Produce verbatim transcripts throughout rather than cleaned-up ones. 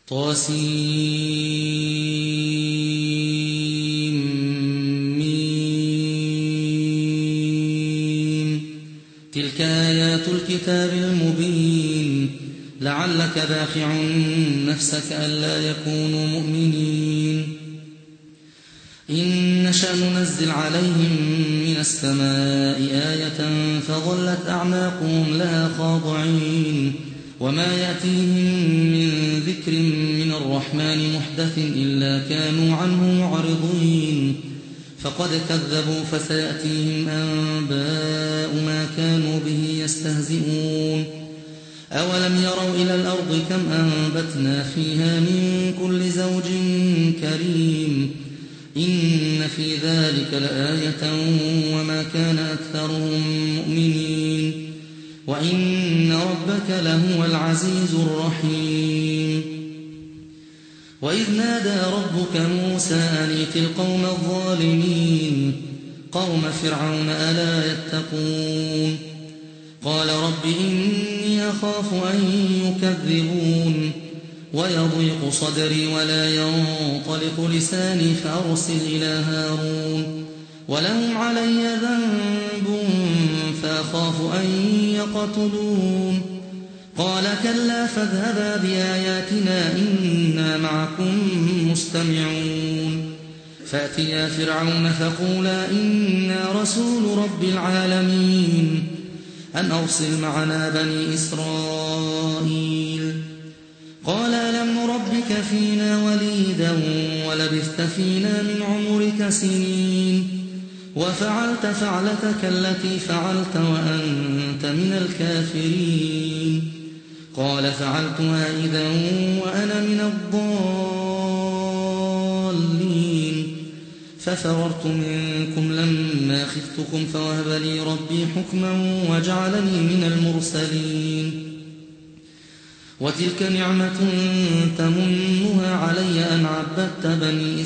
طاسيم. تلك آيات الكتاب المبين. لعلك باخع نفسك ألا يكونوا مؤمنين. إن نشأ ننزل عليهم من السماء آية فظلت أعناقهم لها خاضعين. وما يأتيهم من ذكر من الرحمن محدث إلا كانوا عنه معرضين. فقد كذبوا فسيأتيهم أنباء ما كانوا به يستهزئون. أولم يروا إلى الأرض كم أنبتنا فيها من كل زوج كريم. إن في ذلك لآية وما كان أكثرهم مؤمنين. وإن ربك لهو العزيز الرحيم. وإذ نادى ربك موسى أن ائت القوم الظالمين قوم فرعون ألا يتقون. قال رب إني أخاف أن يكذبون ويضيق صدري ولا ينطلق لساني فأرسل إلى هارون ولهم علي ذنب فأخاف أن يقتلون. قال كلا فاذهبا بآياتنا إنا معكم مستمعون. فأتيا فرعون فقولا إنا رسول رب العالمين أن أرسل معنا بني إسرائيل. قال ألم نربك فينا وليدا ولبثت فينا من عمرك سنين وفعلت فعلتك التي فعلت وأنت من الكافرين. قال فعلتها إذا وأنا من الضالين. ففررت منكم لما خفتكم فوهب لي ربي حكما وجعلني من المرسلين. وتلك نعمة تمنها علي أن عبدت بني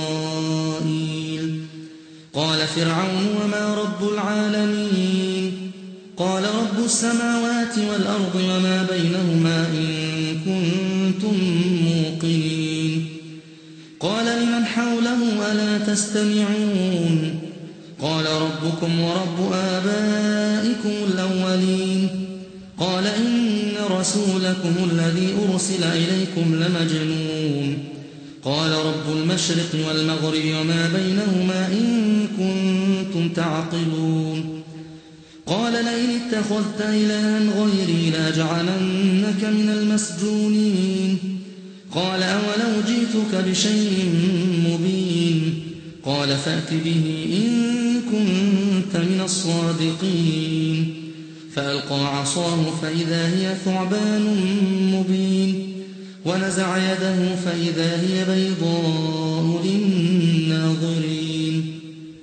إسرائيل. قال فرعون وما رب العالمين. قال رب السماوات والأرض وما بينهما إن كنتم موقنين. قال لمن حوله ألا تستمعون. قال ربكم ورب آبائكم الأولين. قال إن رسولكم الذي أرسل إليكم لمجنون. قال رب المشرق والمغرب وما بينهما إن كنتم تعقلون. قال لئن اتخذت إلها غيري لأجعلنك من المسجونين. قال أولو جئتك بشيء مبين. قال فأت به إن كنت من الصادقين. فألقى عصاه فإذا هي ثعبان مبين. ونزع يده فإذا هي بيضاء للناظرين.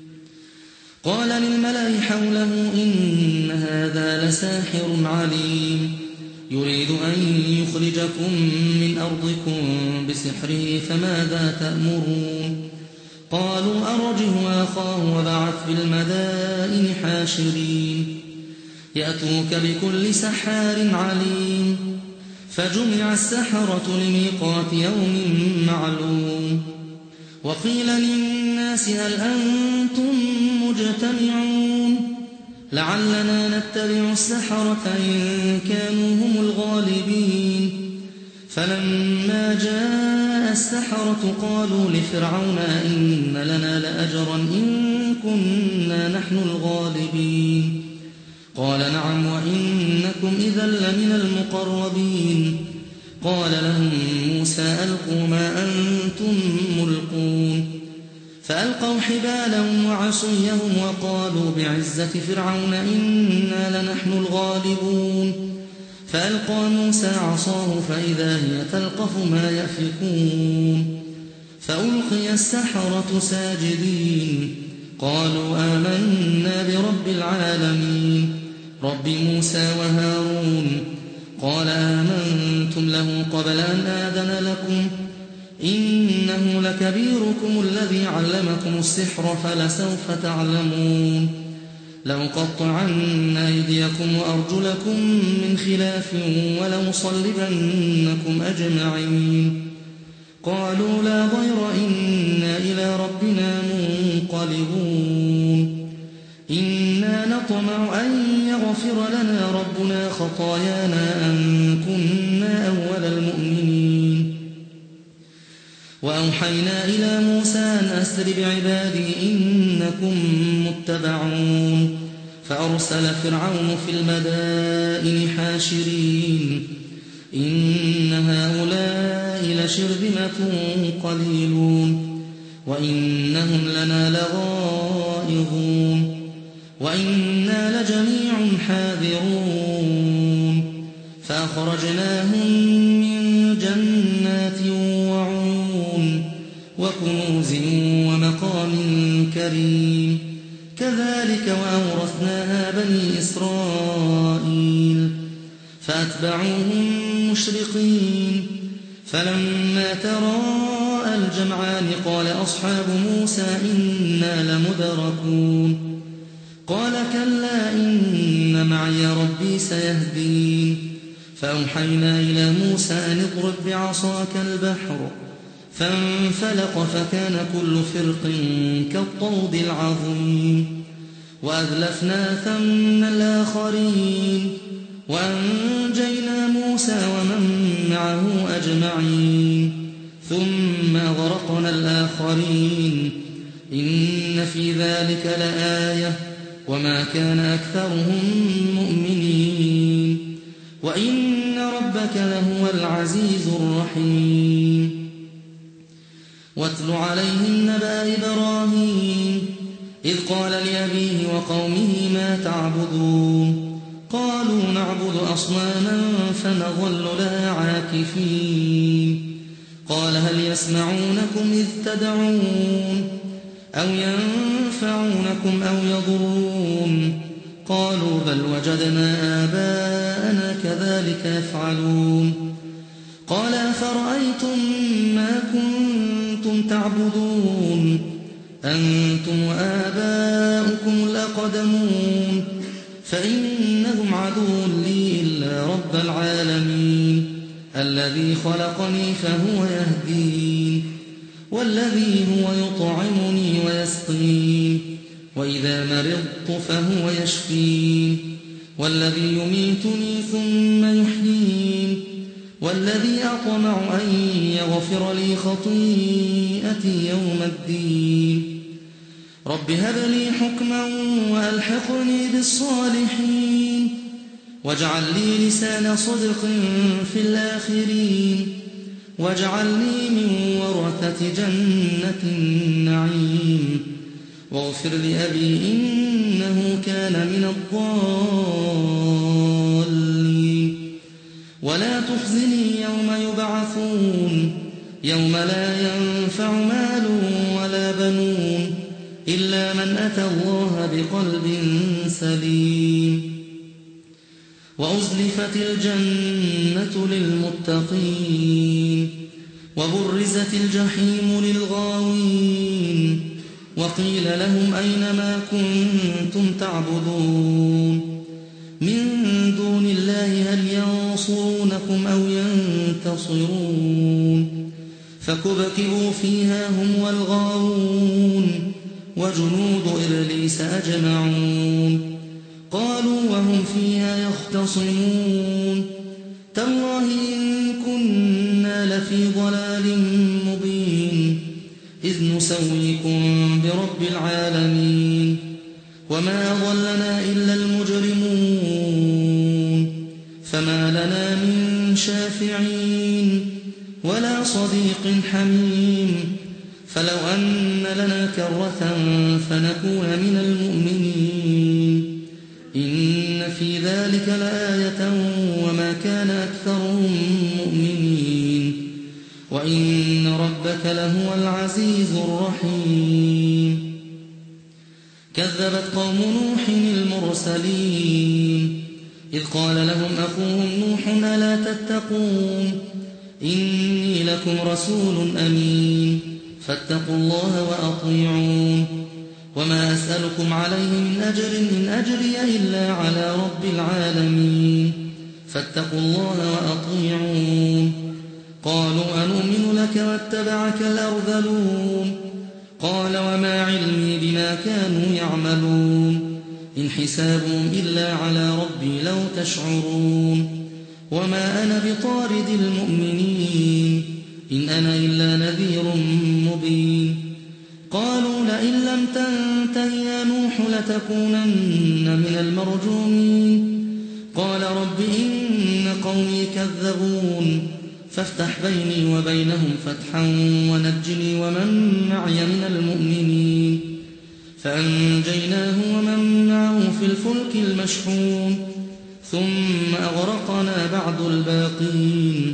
قال للملأ حوله إن هذا لساحر عليم يريد أن يخرجكم من أرضكم بسحره فماذا تأمرون. قالوا أرجه وأخاه وبعث في المدائن حاشرين يأتوك بكل سحار عليم. فجمع السحرة لميقات يوم معلوم. وقيل للناس هل أنتم مجتمعون لعلنا نتبع السحرة إن كانوا هم الغالبين. فلما جاء السحرة قالوا لفرعون إن لنا لأجرا إن كنا نحن الغالبين. قال نعم وإنكم إذا لمن المقربين. قال لهم موسى ألقوا ما أنتم ملقون. فألقوا حبالهم وعصيهم وقالوا بعزة فرعون إنا لنحن الغالبون. فألقى موسى عصاه فإذا هي تلقف ما يأفكون. فألقي السحرة ساجدين قالوا آمنا برب العالمين رب موسى وهارون. قال آمنتم له قبل أن آذن لكم إنه لكبيركم الذي علمكم السحر فلسوف تعلمون. لأقطعن أيديكم وأرجلكم من خلاف ولأصلبنكم أجمعين. قالوا لا ضير إنا إلى ربنا منقلبون. إنا نطمع أن يغفر لنا ربنا خطايانا أن كنا أول المؤمنين. وأوحينا إلى موسى أن أسر بعبادي إنكم متبعون. فأرسل فرعون في المدائن حاشرين إن هؤلاء لشرذمة قليلون وإنهم لنا لغائظون وإنا لجميع حاذرون. فأخرجناهم من جنات وعيون وكنوز ومقام كريم. كذلك وأورثناها بني إسرائيل فأتبعوهم مشرقين. فلما تراءى الجمعان قال أصحاب موسى إنا لمدركون. قال كلا إن معي ربي سيهدين. فأوحينا إلى موسى أن اضرب بعصاك البحر فانفلق فكان كل فرق كالطود العظيم. وأذلفنا ثم الآخرين وأنجينا موسى ومن معه أجمعين ثم أغرقنا الآخرين. إن في ذلك لآية وما كان أكثرهم مؤمنين وإن ربك لهو العزيز الرحيم. واتل عليهم نبأ إبراهيم إذ قال لأبيه وقومه ما تعبدون. قالوا نعبد أصناما فنظل لها عاكفين. قال هل يسمعونكم إذ تدعون أو ينفعونكم أو يضرون. قالوا بل وجدنا آباءنا كذلك يفعلون. قال أفرأيتم ما كنتم تعبدون أنتم وآباؤكم الأقدمون فإنهم عدو لي إلا رب العالمين الذي خلقني فهو يهدين والذي هو يطعمني ويسقين وإذا مرضت فهو يشفين والذي يميتني ثم يحيين والذي أطمع أن يغفر لي خطيئتي يوم الدين. رب هب لي حكما وألحقني بالصالحين واجعل لي لسان صدق في الآخرين واجعلني من ورثة جنة النعيم واغفر لأبي إنه كان من الضالين ولا تخزني يوم يبعثون يوم لا ينفع مال ولا بنون إلا من أتى الله بقلب سليم. وأزلفت الجنة للمتقين وبرزت الجحيم للغاوين وقيل لهم أين ما كنتم تعبدون من دون الله هل ينصرونكم أو ينتصرون. فكبكبوا فيها هم والغاوون وجنود إبليس أجمعون. قالوا وهم فيها يختصمون تالله إن كنا لفي ضلال مبين إذ نسويكم برب العالمين وما ضلنا إلا المجرمون فما لنا من شافعين ولا صديق حميم فلو أن لنا كرة فنكون من المؤمنين إن في ذلك لآية وما كان أكثرهم مؤمنين وإن ربك لهو العزيز الرحيم. كذبت قوم نوح المرسلين إذ قال لهم أخوهم نوح ألا تتقون إني لكم رسول أمين فاتقوا الله وأطيعون وما أسألكم عليه من أجر إن أجري إلا على رب العالمين فاتقوا الله وأطيعون قالوا أنؤمن لك واتبعك الأرذلون قال وما علمي بما كانوا يعملون إن حسابهم إلا على ربي لو تشعرون وما أنا بطارد المؤمنين إن أنا إلا نذير مبين قالوا لئن لم تنته يا نوح لتكونن من المرجومين قال رب إن قومي كذبون فافتح بيني وبينهم فتحا ونجني ومن معي من المؤمنين فأنجيناه ومن معه في الفلك المشحون ثم أغرقنا بعد الباقين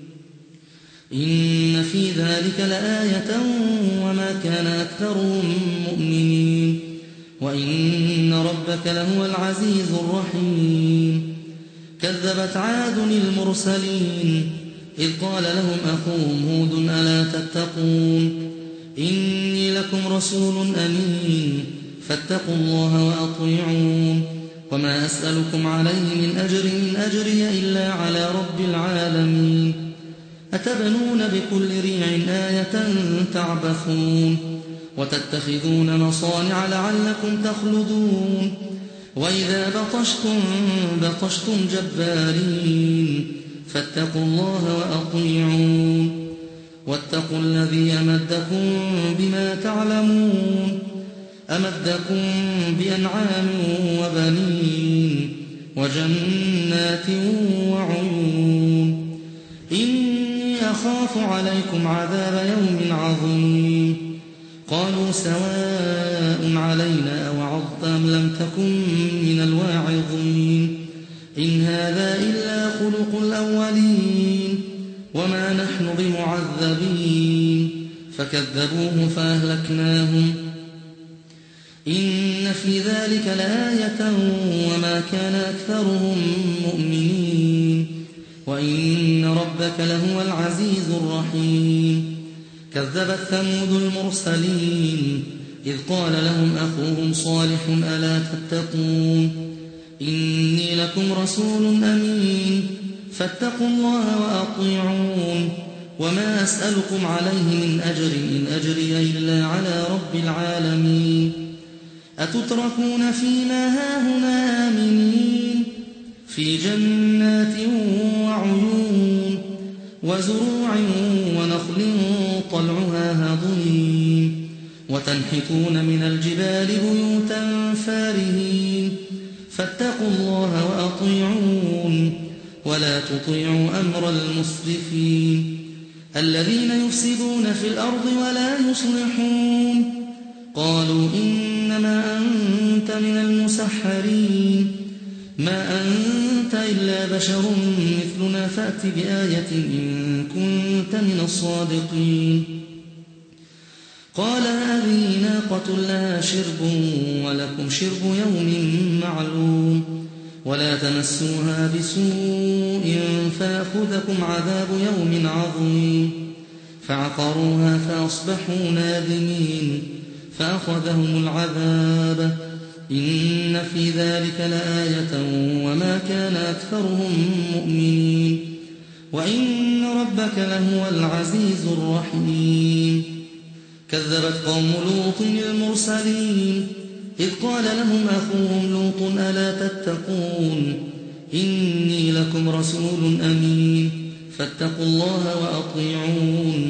إن في ذلك لآية وما كان أكثرهم مؤمنين وإن ربك لهو العزيز الرحيم كذبت عاد المرسلين إذ قال لهم أخوهم هود ألا تتقون إني لكم رسول أمين فاتقوا الله وأطيعون وما أسألكم عليه من أجر إن أجري إلا على رب العالمين أتبنون بكل ريع آية تعبثون وتتخذون مصانع لعلكم تخلدون وإذا بطشتم بطشتم جبارين فاتقوا الله وأطيعون واتقوا الذي أمدكم بما تعلمون أمدكم بأنعام وبنين وجنات وعيون إني أخاف عليكم عذاب يوم عظيم قالوا سواء علينا أوعظت أم لم تكن من الواعظين إن هذا إلا خلق الأولين وما نحن بمعذبين فكذبوه فأهلكناهم إن في ذلك لآية وما كان أكثرهم مؤمنين وإن ربك لهو العزيز الرحيم كذبت ثمود المرسلين إذ قال لهم أخوهم صالح ألا تتقون إني لكم رسول أمين فاتقوا الله وأطيعون وما أسألكم عليه من أجر إن أجري إلا على رب العالمين أتتركون فيما هاهنا آمنين في جنات وعيون وزروع ونخل طلعها هضيم وتنحتون من الجبال بيوتا فارهين فاتقوا الله وأطيعون ولا تطيعوا أمر المسرفين الذين يفسدون في الأرض ولا يصلحون قالوا إنما أنت من المسحرين ما أنت إلا بشر مثلنا فأت بآية إن كنت من الصادقين قال هذه ناقة لها شرب ولكم شرب يوم معلوم ولا تمسوها بسوء فيأخذكم عذاب يوم عظيم فعقروها فأصبحوا نادمين فأخذهم العذاب إن في ذلك لآية وما كان أكثرهم مؤمنين وإن ربك لهو العزيز الرحيم كذبت قوم لوط المرسلين إذ قال لهم أخوهم لوط ألا تتقون إني لكم رسول أمين فاتقوا الله وأطيعون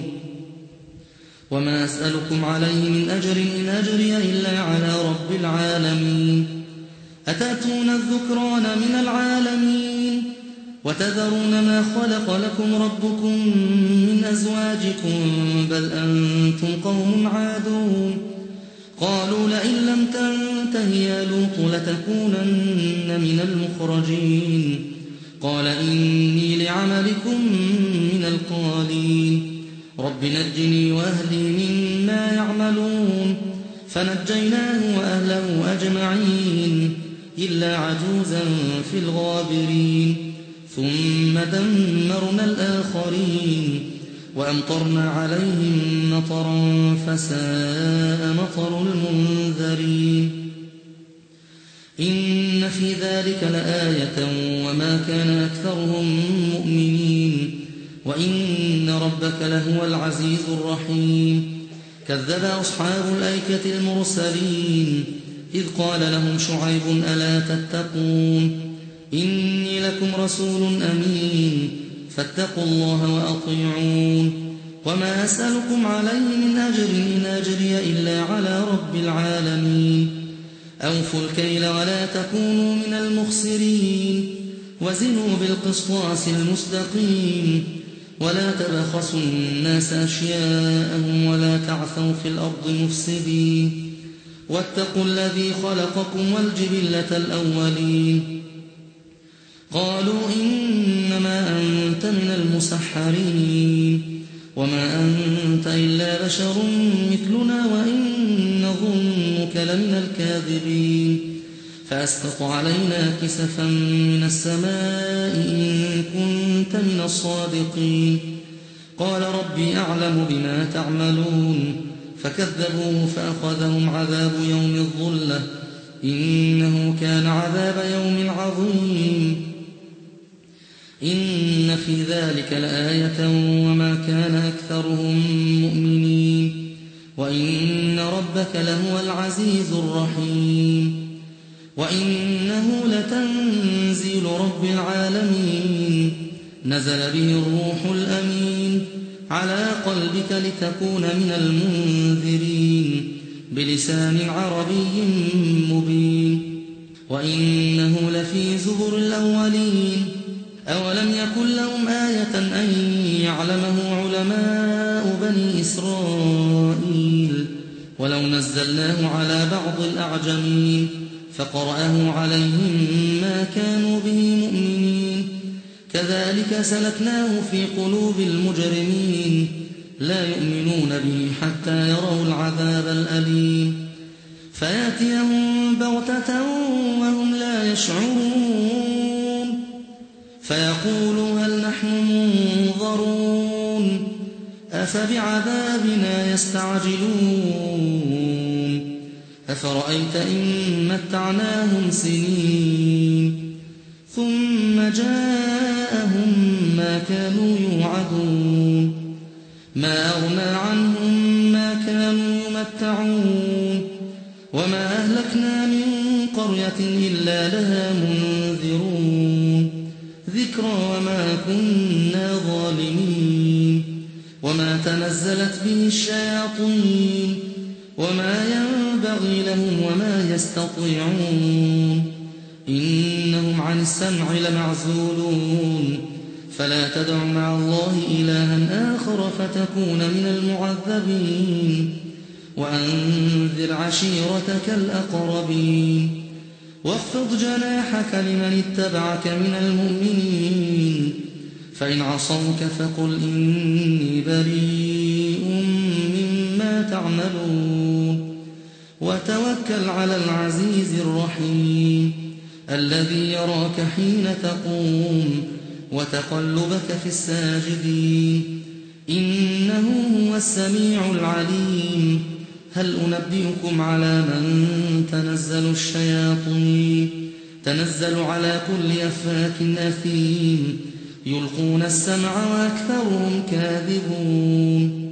وما أسألكم عليه من أجر إن أجري إلا على رب العالمين أتأتون الذكران من العالمين وتذرون ما خلق لكم ربكم من أزواجكم بل أنتم قوم عادون قالوا لئن لم تنته يا لوط لتكونن من المخرجين قال إني لعملكم من القالين رب نجني وأهلي مما يعملون فنجيناه وأهله أجمعين إلا عجوزا في الغابرين ثم دمرنا الآخرين وأمطرنا عليهم مطرا فساء مطر المنذرين إن في ذلك لآية وما كان أكثرهم مؤمنين وإن ربك لهو العزيز الرحيم كذب أصحاب الأيكة المرسلين إذ قال لهم شعيب ألا تتقون إني لكم رسول أمين فاتقوا الله وأطيعون وما أسألكم عليه من أجر إن أجري إلا على رب العالمين أوفوا الكيل ولا تكونوا من المخسرين وزنوا بالقسطاس المستقيم ولا تبخسوا الناس أشياءهم ولا تعثوا في الأرض مفسدين واتقوا الذي خلقكم والجبلة الأولين قالوا إنما أنت من المسحرين وما أنت إلا بشر مثلنا وإن نظنك لمن الكاذبين فأسقط علينا كسفا من السماء إن كنت من الصادقين قال ربي أعلم بما تعملون فكذبوه فأخذهم عذاب يوم الظلة إنه كان عذاب يوم عظيم إن في ذلك لآية وما كان أكثرهم مؤمنين وإن ربك لهو العزيز الرحيم وإنه لتنزيل رب العالمين نزل به الروح الأمين على قلبك لتكون من المنذرين بلسان عربي مبين وإنه لفي زبر الأولين أولم يكن لهم آية أن يعلمه علماء بني إسرائيل ولو نزلناه على بعض الأعجمين فقرأه عليهم ما كانوا به مؤمنين كذلك سلكناه في قلوب المجرمين لا يؤمنون به حتى يروا العذاب الأليم فيأتيهم بغتة وهم لا يشعرون فيقولوا هل نحن منظرون أفبعذابنا يستعجلون أفرأيت إن متعناهم سنين ثم جاءهم ما كانوا يوعدون ما أغنى عنهم ما كانوا يمتعون وما أهلكنا من قرية إلا لها منذرون ذكرى وما كنا ظالمين وما تنزلت به الشياطين وما ينبغي لهم وما يستطيعون إنهم عن السمع لمعزولون فلا تدع مع الله إلها آخر فتكون من المعذبين وأنذر عشيرتك الأقربين واخفض جناحك لمن اتبعك من المؤمنين فإن عصوك فقل إني بريء مما تعملون وتوكل على العزيز الرحيم الذي يراك حين تقوم وتقلبك في الساجدين إنه هو السميع العليم هل أنبئكم على من تنزل الشياطين تنزل على كل أفاك أثيم يلقون السمع وأكثرهم كاذبون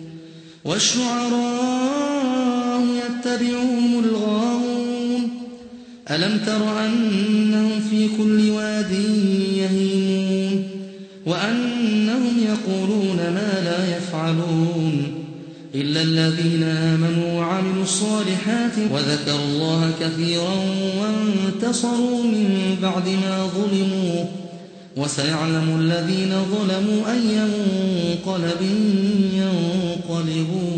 والشعراء يتبعهم الغاوون ألم تر أنهم في كل واد يهيمون وأنهم يقولون ما لا يفعلون إلا الذين آمنوا وعملوا الصالحات وذكروا الله كثيرا وانتصروا من بعد ما ظلموا وسيعلم الذين ظلموا أي منقلب ينقلبون